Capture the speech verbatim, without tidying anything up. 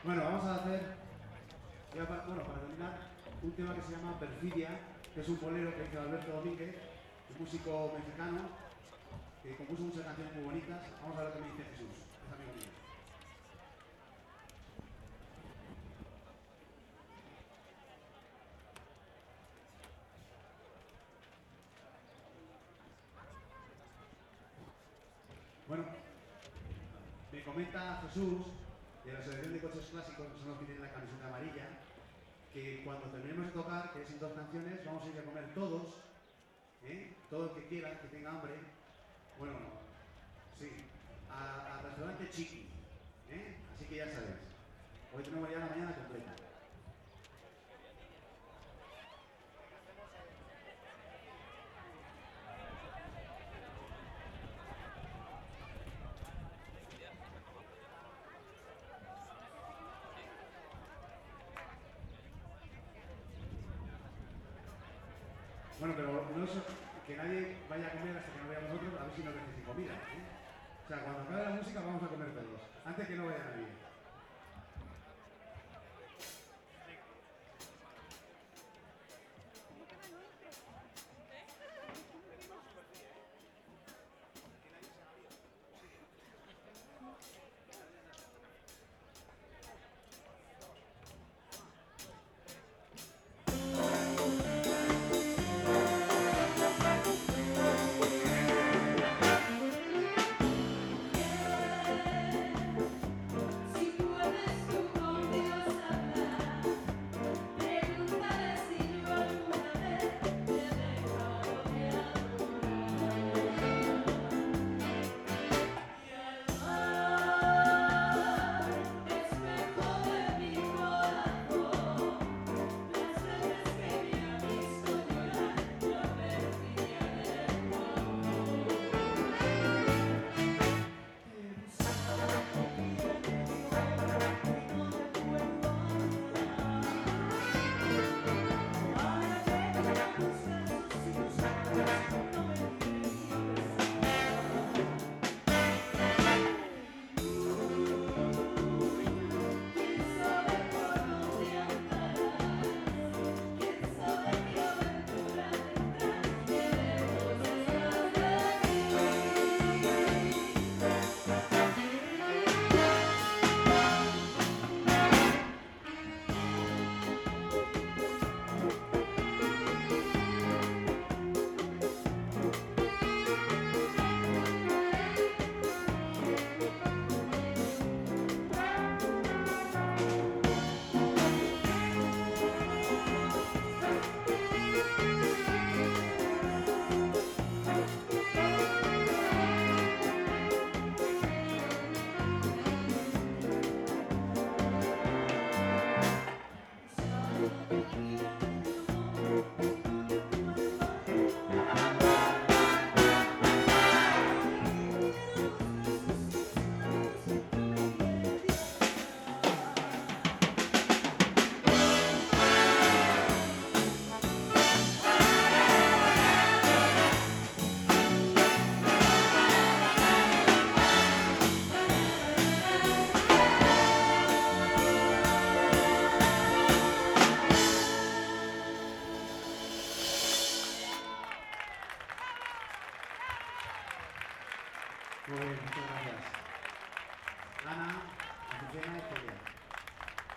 Bueno, vamos a hacer, ya para, bueno, para terminar, un tema que se llama Perfidia, que es un bolero que hizo Alberto Domínguez, un músico mexicano, que compuso muchas canciones muy bonitas. Vamos a ver lo que me dice Jesús, es amigo mío. Bueno, me comenta Jesús, de la Asociación de Coches Clásicos, que son los que tienen la camiseta amarilla, que cuando terminemos de tocar, que es en dos canciones, vamos a ir a comer todos, ¿eh? Todo el que quiera, que tenga hambre, bueno, sí, al restaurante Chiqui, ¿eh? Así que ya sabes, hoy tenemos ya la mañana completa. Bueno, pero no es que nadie vaya a comer hasta que no veamos nosotros, a ver si nos dejes sin comida, ¿eh? O sea, cuando acabe la música vamos a comer todos, antes que no vaya nadie.